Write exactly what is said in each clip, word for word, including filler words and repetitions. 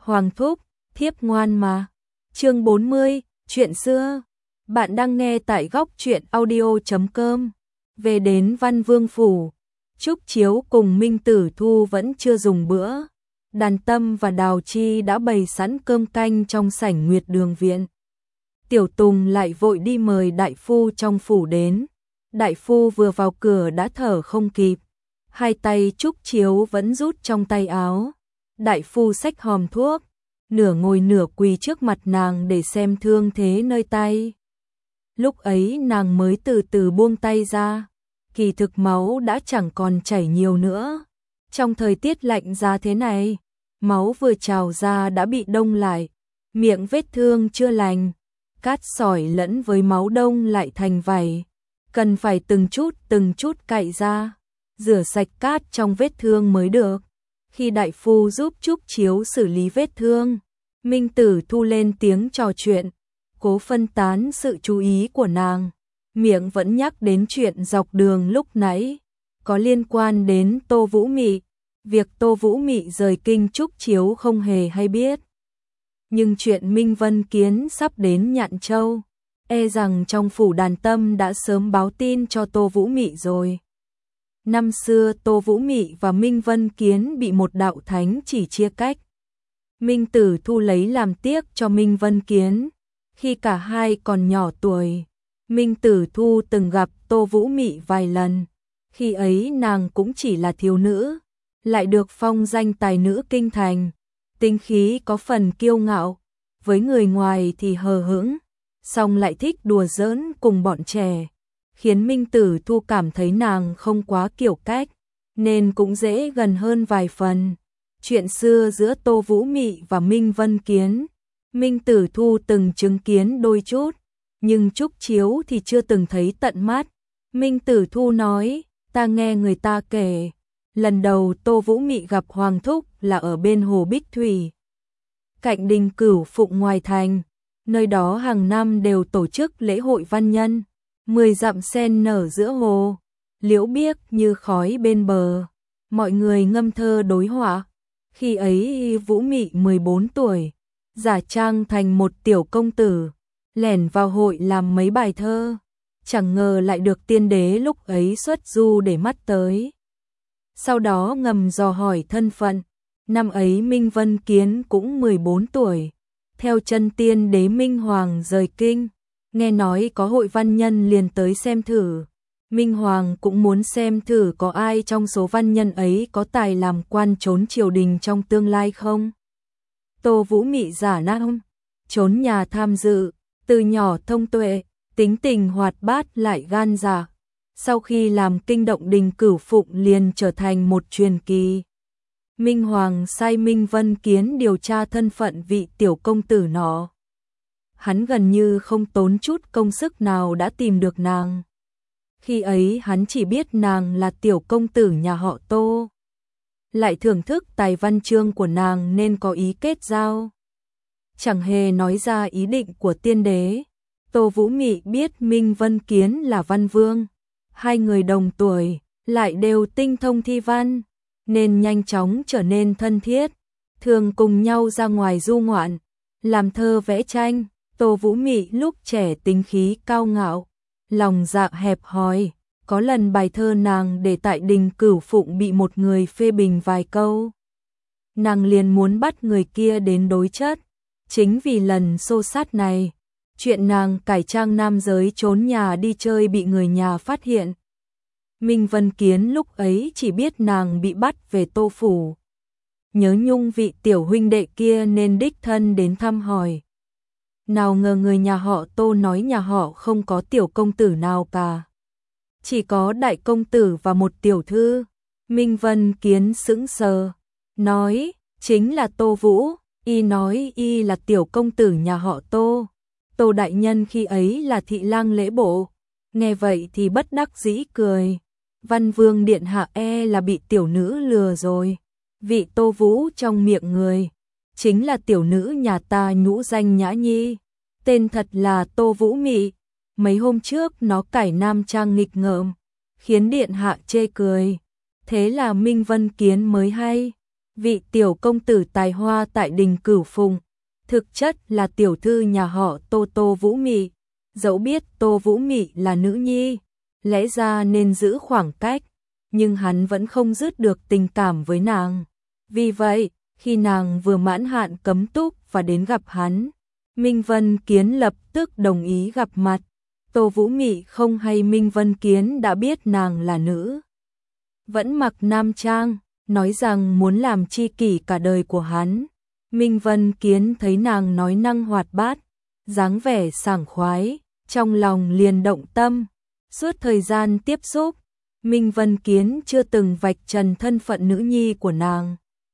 Hoàng thúc, thiếp ngoan mà. Chương bốn mươi, chuyện xưa. Bạn đang nghe tại góc truyện audio chấm com. Về đến Văn Vương phủ, Trúc Chiếu cùng Minh Tử Thu vẫn chưa dùng bữa. Đàn Tâm và Đào Chi đã bày sẵn cơm canh trong sảnh Nguyệt Đường viện. Tiểu Tùng lại vội đi mời đại phu trong phủ đến. Đại phu vừa vào cửa đã thở không kịp, hai tay Trúc Chiếu vẫn rút trong tay áo. Đại phu xách hòm thuốc, nửa ngồi nửa quỳ trước mặt nàng để xem thương thế nơi tay. Lúc ấy nàng mới từ từ buông tay ra, kỳ thực máu đã chẳng còn chảy nhiều nữa. Trong thời tiết lạnh giá thế này, máu vừa trào ra đã bị đông lại, miệng vết thương chưa lành, cát sỏi lẫn với máu đông lại thành vảy, cần phải từng chút từng chút cạy ra, rửa sạch cát trong vết thương mới được. Khi đại phu giúp Trúc Chiếu xử lý vết thương, Minh Tử Thu lên tiếng trò chuyện, cố phân tán sự chú ý của nàng, miệng vẫn nhắc đến chuyện dọc đường lúc nãy, có liên quan đến Tô Vũ Mị. Việc Tô Vũ Mị rời kinh Trúc Chiếu không hề hay biết. Nhưng chuyện Minh Vân Kiến sắp đến Nhạn Châu, e rằng trong phủ Đàn Tâm đã sớm báo tin cho Tô Vũ Mị rồi. Năm xưa Tô Vũ Mị và Minh Vân Kiến bị một đạo thánh chỉ chia cách. Minh Tử Thu lấy làm tiếc cho Minh Vân Kiến. Khi cả hai còn nhỏ tuổi, Minh Tử Thu từng gặp Tô Vũ Mị vài lần. Khi ấy nàng cũng chỉ là thiếu nữ, lại được phong danh tài nữ kinh thành, tính khí có phần kiêu ngạo, với người ngoài thì hờ hững, song lại thích đùa giỡn cùng bọn trẻ, khiến Minh Tử Thu cảm thấy nàng không quá kiểu cách, nên cũng dễ gần hơn vài phần. Chuyện xưa giữa Tô Vũ Mị và Minh Vân Kiến, Minh Tử Thu từng chứng kiến đôi chút, nhưng Trúc Chiếu thì chưa từng thấy tận mắt. Minh Tử Thu nói, ta nghe người ta kể, lần đầu Tô Vũ Mị gặp Hoàng thúc là ở bên hồ Bích Thủy, cạnh đình Cửu Phụng ngoài thành, nơi đó hàng năm đều tổ chức lễ hội văn nhân, mười dặm sen nở giữa hồ, liễu biếc như khói bên bờ, mọi người ngâm thơ đối họa. Khi ấy Vũ Mị mười bốn tuổi, giả trang thành một tiểu công tử, lẻn vào hội làm mấy bài thơ, chẳng ngờ lại được tiên đế lúc ấy xuất du để mắt tới. Sau đó ngầm dò hỏi thân phận, năm ấy Minh Vân Kiến cũng mười bốn tuổi, theo chân tiên đế Minh Hoàng rời kinh, nghe nói có hội văn nhân liền tới xem thử. Minh Hoàng cũng muốn xem thử có ai trong số văn nhân ấy có tài làm quan trốn triều đình trong tương lai không. Tô Vũ Mị giả nam, trốn nhà tham dự, từ nhỏ thông tuệ, tính tình hoạt bát lại gan dạ. Sau khi làm kinh động đình Cửu Phụng liền trở thành một truyền kỳ. Minh Hoàng sai Minh Vân Kiến điều tra thân phận vị tiểu công tử nọ. Hắn gần như không tốn chút công sức nào đã tìm được nàng. Khi ấy hắn chỉ biết nàng là tiểu công tử nhà họ Tô, lại thưởng thức tài văn chương của nàng nên có ý kết giao. Chẳng hề nói ra ý định của tiên đế. Tô Vũ Mị biết Minh Vân Kiến là văn vương, hai người đồng tuổi, lại đều tinh thông thi văn, nên nhanh chóng trở nên thân thiết, thường cùng nhau ra ngoài du ngoạn, làm thơ vẽ tranh. Tô Vũ Mị lúc trẻ tính khí cao ngạo, lòng dạ hẹp hòi, có lần bài thơ nàng để tại đình Cửu Phụng bị một người phê bình vài câu. Nàng liền muốn bắt người kia đến đối chất, chính vì lần xô sát này, chuyện nàng cải trang nam giới trốn nhà đi chơi bị người nhà phát hiện. Minh Vân Kiến lúc ấy chỉ biết nàng bị bắt về Tô phủ, nhớ nhung vị tiểu huynh đệ kia nên đích thân đến thăm hỏi. Nào ngờ người nhà họ Tô nói nhà họ không có tiểu công tử nào cả, chỉ có đại công tử và một tiểu thư. Minh Vân Kiến sững sờ, nói, chính là Tô Vũ. Y nói y là tiểu công tử nhà họ Tô. Tô đại nhân khi ấy là thị lang lễ bộ. Nghe vậy thì bất đắc dĩ cười. Văn vương điện hạ e là bị tiểu nữ lừa rồi. Vị Tô Vũ trong miệng người chính là tiểu nữ nhà ta nhũ danh Nhã Nhi, tên thật là Tô Vũ Mị. Mấy hôm trước nó cải nam trang nghịch ngợm, khiến điện hạ chê cười. Thế là Minh Vân Kiến mới hay. vị tiểu công tử tài hoa tại đình Cửu Phùng, thực chất là tiểu thư nhà họ Tô Tô Vũ Mị. Dẫu biết Tô Vũ Mị là nữ nhi, lẽ ra nên giữ khoảng cách, nhưng hắn vẫn không dứt được tình cảm với nàng. Vì vậy, khi nàng vừa mãn hạn cấm túc và đến gặp hắn, Minh Vân Kiến lập tức đồng ý gặp mặt. Tô Vũ Mị không hay Minh Vân Kiến đã biết nàng là nữ, vẫn mặc nam trang, nói rằng muốn làm tri kỷ cả đời của hắn. Minh Vân Kiến thấy nàng nói năng hoạt bát, dáng vẻ sảng khoái, trong lòng liền động tâm. Suốt thời gian tiếp xúc, Minh Vân Kiến chưa từng vạch trần thân phận nữ nhi của nàng.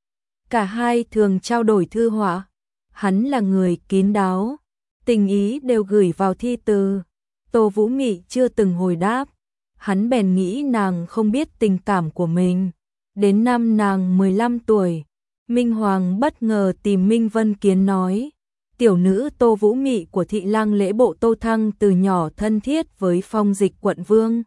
Cả hai thường trao đổi thư họa, hắn là người kín đáo, tình ý đều gửi vào thi từ. Tô Vũ Mị chưa từng hồi đáp, hắn bèn nghĩ nàng không biết tình cảm của mình. Đến năm nàng mười lăm tuổi, Minh Hoàng bất ngờ tìm Minh Vân Kiến nói, tiểu nữ Tô Vũ Mị của thị lang lễ bộ Tô Thăng từ nhỏ thân thiết với Phong Dịch quận vương.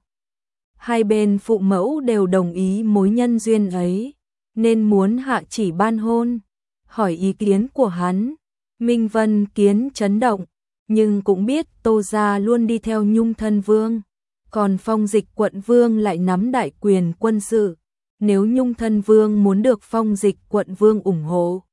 Hai bên phụ mẫu đều đồng ý mối nhân duyên ấy, nên muốn hạ chỉ ban hôn. Hỏi ý kiến của hắn, Minh Vân Kiến chấn động, nhưng cũng biết Tô gia luôn đi theo Nhung Thân Vương, còn Phong Dịch quận vương lại nắm đại quyền quân sự. Nếu Nhung Thân Vương muốn được Phong Dịch quận vương ủng hộ,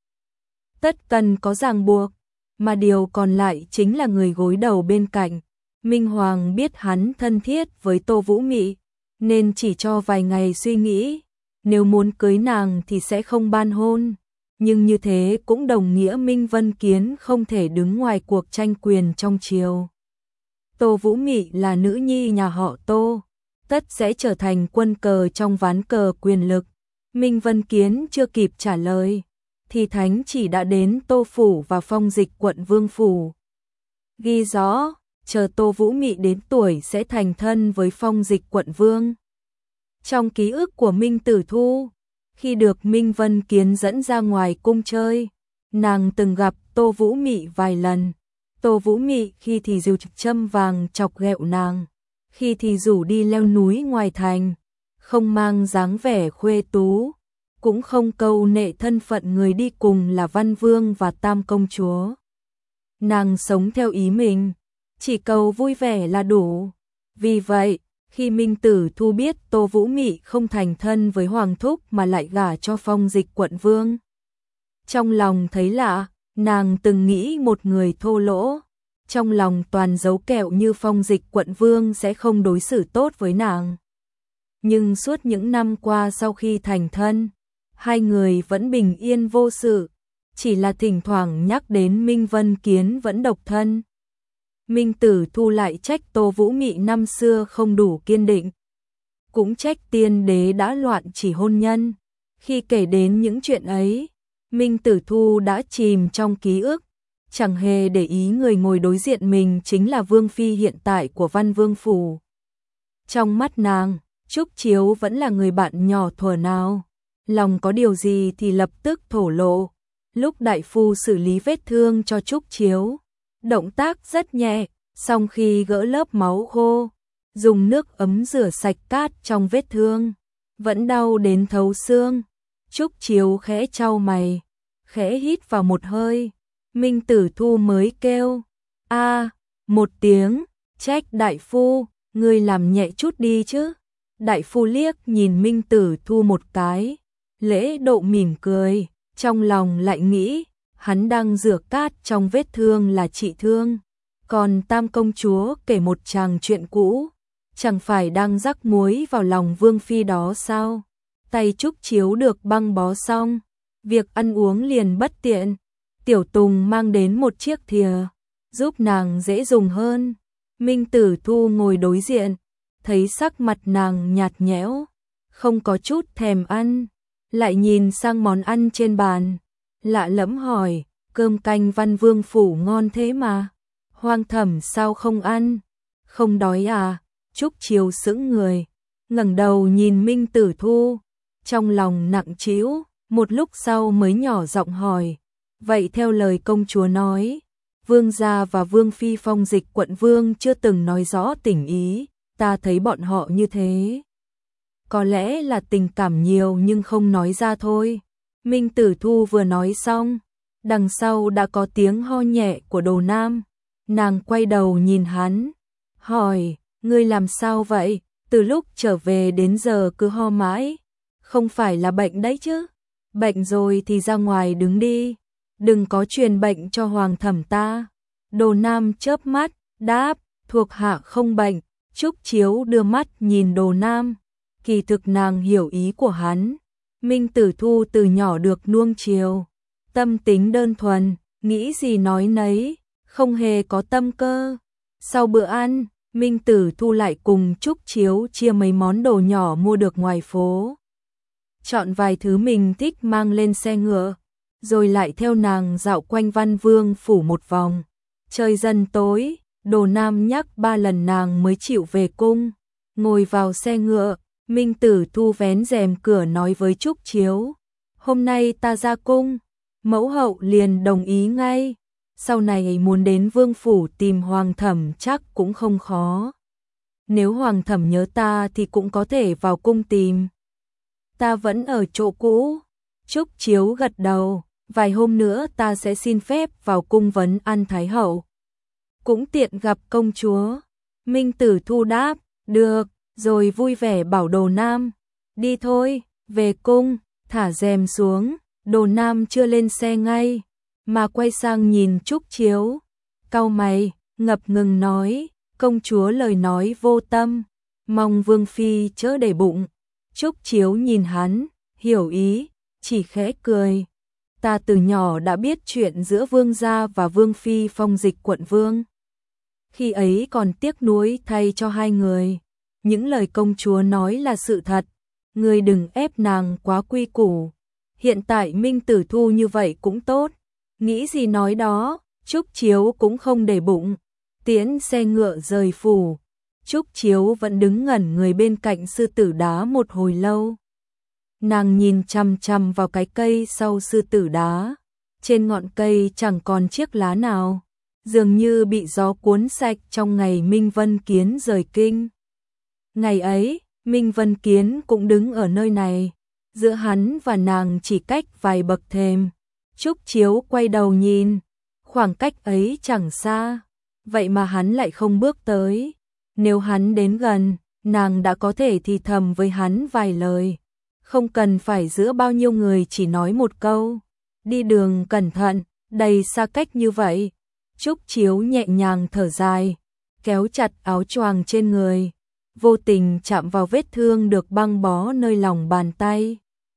tất cần có ràng buộc, mà điều còn lại chính là người gối đầu bên cạnh. Minh Hoàng biết hắn thân thiết với Tô Vũ Mị, nên chỉ cho vài ngày suy nghĩ, nếu muốn cưới nàng thì sẽ không ban hôn. Nhưng như thế cũng đồng nghĩa Minh Vân Kiến không thể đứng ngoài cuộc tranh quyền trong triều. Tô Vũ Mị là nữ nhi nhà họ Tô, tất sẽ trở thành quân cờ trong ván cờ quyền lực. Minh Vân Kiến chưa kịp trả lời, thì thánh chỉ đã đến Tô phủ và Phong Dịch quận vương phủ. Ghi rõ, chờ Tô Vũ Mị đến tuổi sẽ thành thân với Phong Dịch quận vương. Trong ký ức của Minh Tử Thu, khi được Minh Vân Kiến dẫn ra ngoài cung chơi, nàng từng gặp Tô Vũ Mị vài lần. Tô Vũ Mị khi thì dìu châm vàng chọc ghẹo nàng, khi thì rủ đi leo núi ngoài thành, không mang dáng vẻ khuê tú, cũng không câu nệ thân phận người đi cùng là Văn Vương và Tam công chúa. Nàng sống theo ý mình, chỉ cầu vui vẻ là đủ. Vì vậy, khi Minh Tử Thu biết Tô Vũ Mị không thành thân với Hoàng thúc mà lại gả cho Phong Dịch quận vương, trong lòng thấy lạ. Nàng từng nghĩ một người thô lỗ, trong lòng toàn giấu kẹo như Phong Dịch quận vương sẽ không đối xử tốt với nàng. Nhưng suốt những năm qua sau khi thành thân, hai người vẫn bình yên vô sự, chỉ là thỉnh thoảng nhắc đến Minh Vân Kiến vẫn độc thân. Minh Tử Thu lại trách Tô Vũ Mị năm xưa không đủ kiên định, cũng trách tiên đế đã loạn chỉ hôn nhân. Khi kể đến những chuyện ấy, Minh Tử Thu đã chìm trong ký ức, chẳng hề để ý người ngồi đối diện mình chính là vương phi hiện tại của Văn Vương phủ. Trong mắt nàng, Trúc Chiếu vẫn là người bạn nhỏ thuở nào, lòng có điều gì thì lập tức thổ lộ. Lúc đại phu xử lý vết thương cho Trúc Chiếu, động tác rất nhẹ, song khi gỡ lớp máu khô, dùng nước ấm rửa sạch cát trong vết thương, vẫn đau đến thấu xương. Trúc Chiếu khẽ chau mày, khẽ hít vào một hơi, Minh Tử Thu mới kêu a một tiếng, trách đại phu, ngươi làm nhẹ chút đi chứ. Đại phu liếc nhìn Minh Tử Thu một cái, lễ độ mỉm cười, trong lòng lại nghĩ, hắn đang rửa cát trong vết thương là trị thương, còn Tam công chúa kể một chàng chuyện cũ, chẳng phải đang rắc muối vào lòng vương phi đó sao? Tay Trúc Chiếu được băng bó xong, việc ăn uống liền bất tiện. Tiểu Tùng mang đến một chiếc thìa, giúp nàng dễ dùng hơn. Minh Tử Thu ngồi đối diện, thấy sắc mặt nàng nhạt nhẽo, không có chút thèm ăn, lại nhìn sang món ăn trên bàn, lạ lẫm hỏi, cơm canh Văn Vương phủ ngon thế mà, Hoàng thẩm sao không ăn? Không đói à? Trúc Chiếu sững người, ngẩng đầu nhìn Minh Tử Thu, trong lòng nặng trĩu, một lúc sau mới nhỏ giọng hỏi, vậy theo lời công chúa nói, vương gia và vương phi Phong Dịch quận vương chưa từng nói rõ tình ý, ta thấy bọn họ như thế. Có lẽ là tình cảm nhiều nhưng không nói ra thôi. Minh Tử Thu vừa nói xong, đằng sau đã có tiếng ho nhẹ của Đồ Nam. Nàng quay đầu nhìn hắn, hỏi, ngươi làm sao vậy? Từ lúc trở về đến giờ cứ ho mãi, không phải là bệnh đấy chứ? Bệnh rồi thì ra ngoài đứng đi, đừng có truyền bệnh cho Hoàng thẩm ta. Đồ Nam chớp mắt, đáp, thuộc hạ không bệnh. Trúc Chiếu đưa mắt nhìn Đồ Nam, kỳ thực nàng hiểu ý của hắn. Minh Tử Thu từ nhỏ được nuông chiều, tâm tính đơn thuần, nghĩ gì nói nấy, không hề có tâm cơ. Sau bữa ăn, Minh Tử Thu lại cùng Trúc Chiếu chia mấy món đồ nhỏ mua được ngoài phố. Chọn vài thứ mình thích mang lên xe ngựa, rồi lại theo nàng dạo quanh Văn Vương phủ một vòng. Trời dần tối, Đồ Nam nhắc ba lần nàng mới chịu về cung. Ngồi vào xe ngựa, Minh Tử Thu vén rèm cửa nói với Trúc Chiếu, hôm nay ta ra cung. Mẫu hậu liền đồng ý ngay, sau này muốn đến Vương phủ tìm Hoàng thẩm chắc cũng không khó. Nếu Hoàng thẩm nhớ ta thì cũng có thể vào cung tìm. Ta vẫn ở chỗ cũ. Trúc Chiếu gật đầu, vài hôm nữa ta sẽ xin phép vào cung vấn an Thái hậu. Cũng tiện gặp công chúa. Minh Tử Thu đáp, được, rồi vui vẻ bảo Đồ Nam, đi thôi, về cung. Thả rèm xuống, Đồ Nam chưa lên xe ngay, mà quay sang nhìn Trúc Chiếu, cau mày, ngập ngừng nói, công chúa lời nói vô tâm, mong Vương phi chớ để bụng. Trúc Chiếu nhìn hắn, hiểu ý, chỉ khẽ cười. Ta từ nhỏ đã biết chuyện giữa Vương gia và Vương phi phong dịch quận vương. Khi ấy còn tiếc nuối thay cho hai người. Những lời công chúa nói là sự thật, ngươi đừng ép nàng quá quy củ. Hiện tại Minh Tử Thu như vậy cũng tốt, nghĩ gì nói đó. Trúc Chiếu cũng không để bụng, tiễn xe ngựa rời phủ. Trúc Chiếu vẫn đứng ngẩn người bên cạnh sư tử đá một hồi lâu. Nàng nhìn chằm chằm vào cái cây sau sư tử đá, trên ngọn cây chẳng còn chiếc lá nào, dường như bị gió cuốn sạch trong ngày Minh Vân Kiến rời kinh. Ngày ấy, Minh Vân Kiến cũng đứng ở nơi này, giữa hắn và nàng chỉ cách vài bậc thềm. Trúc Chiếu quay đầu nhìn, khoảng cách ấy chẳng xa, vậy mà hắn lại không bước tới. Nếu hắn đến gần, nàng đã có thể thì thầm với hắn vài lời, không cần phải giữa bao nhiêu người chỉ nói một câu, đi đường cẩn thận, đầy xa cách như vậy. Trúc Chiếu nhẹ nhàng thở dài, kéo chặt áo choàng trên người, vô tình chạm vào vết thương được băng bó nơi lòng bàn tay.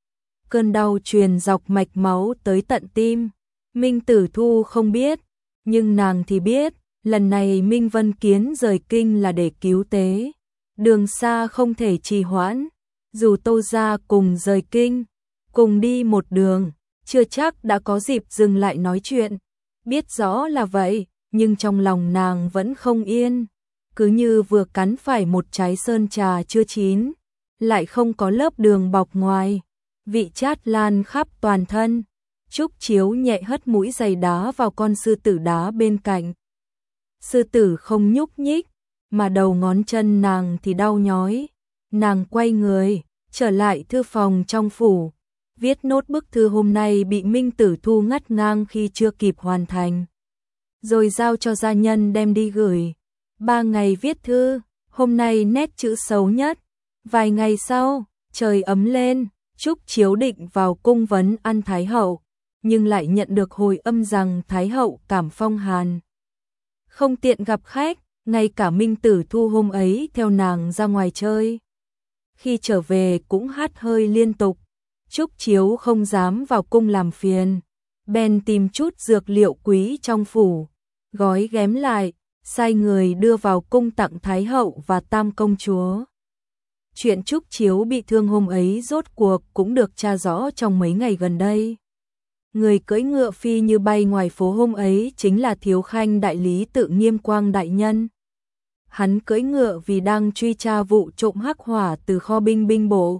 Cơn đau truyền dọc mạch máu tới tận tim. Minh Tử Thu không biết, nhưng nàng thì biết, lần này Minh Vân Kiến rời kinh là để cứu tế. Đường xa không thể trì hoãn, dù Tô gia cùng rời kinh, cùng đi một đường, chưa chắc đã có dịp dừng lại nói chuyện. Biết rõ là vậy, nhưng trong lòng nàng vẫn không yên, cứ như vừa cắn phải một trái sơn trà chưa chín, lại không có lớp đường bọc ngoài, vị chát lan khắp toàn thân. Trúc Chiếu nhẹ hất mũi giày đá vào con sư tử đá bên cạnh. Sư tử không nhúc nhích, mà đầu ngón chân nàng thì đau nhói. Nàng quay người, trở lại thư phòng trong phủ, viết nốt bức thư hôm nay bị Minh Tử Thu ngắt ngang khi chưa kịp hoàn thành, rồi giao cho gia nhân đem đi gửi. Ba ngày viết thư, hôm nay nét chữ xấu nhất. Vài ngày sau, trời ấm lên, Trúc Chiếu định vào cung vấn an Thái hậu, nhưng lại nhận được hồi âm rằng Thái hậu cảm phong hàn, không tiện gặp khách. Ngay cả Minh Tử Thu hôm ấy theo nàng ra ngoài chơi, khi trở về cũng hắt hơi liên tục. Trúc Chiếu không dám vào cung làm phiền, bèn tìm chút dược liệu quý trong phủ, gói ghém lại, sai người đưa vào cung tặng Thái hậu và Tam công chúa. Chuyện Trúc Chiếu bị thương hôm ấy rốt cuộc cũng được tra rõ trong mấy ngày gần đây. Người cưỡi ngựa phi như bay ngoài phố hôm ấy chính là Thiếu Khanh đại lý Tự Nghiêm Quang đại nhân. Hắn cưỡi ngựa vì đang truy tra vụ trộm hắc hỏa từ kho binh binh bộ,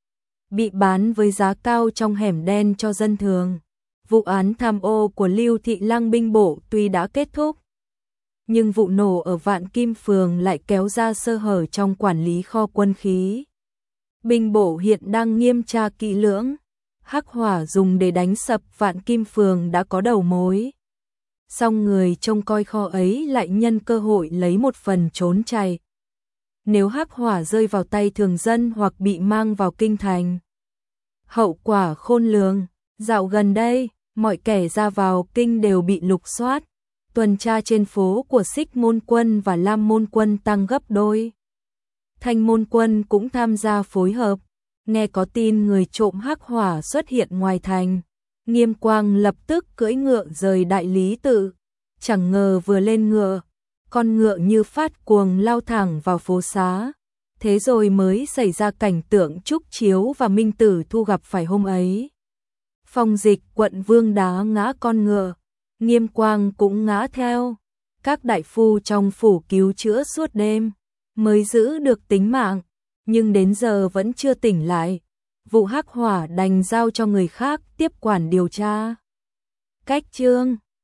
bị bán với giá cao trong hẻm đen cho dân thường. Vụ án tham ô của Lưu Thị Lăng binh bộ tuy đã kết thúc, nhưng vụ nổ ở Vạn Kim Phường lại kéo ra sơ hở trong quản lý kho quân khí. Binh bộ hiện đang nghiêm tra kỹ lưỡng, hắc hỏa dùng để đánh sập Vạn Kim Phường đã có đầu mối. Song người trông coi kho ấy lại nhân cơ hội lấy một phần trốn chạy. Nếu hắc hỏa rơi vào tay thường dân hoặc bị mang vào kinh thành, hậu quả khôn lường. Dạo gần đây, mọi kẻ ra vào kinh đều bị lục soát. Tuần tra trên phố của Xích Môn Quân và Lam Môn Quân tăng gấp đôi. Thanh Môn Quân cũng tham gia phối hợp. Nghe có tin người trộm hắc hỏa xuất hiện ngoài thành, Nghiêm Quang lập tức cưỡi ngựa rời Đại Lý Tự. Chẳng ngờ vừa lên ngựa, con ngựa như phát cuồng lao thẳng vào phố xá. Thế rồi mới xảy ra cảnh tượng Trúc Chiếu và Minh Tử Thu gặp phải hôm ấy. Phong Dịch quận vương đá ngã con ngựa, Nghiêm Quang cũng ngã theo. Các đại phu trong phủ cứu chữa suốt đêm, mới giữ được tính mạng, nhưng đến giờ vẫn chưa tỉnh lại. Vụ hắc hỏa đành giao cho người khác tiếp quản điều tra. Cách chương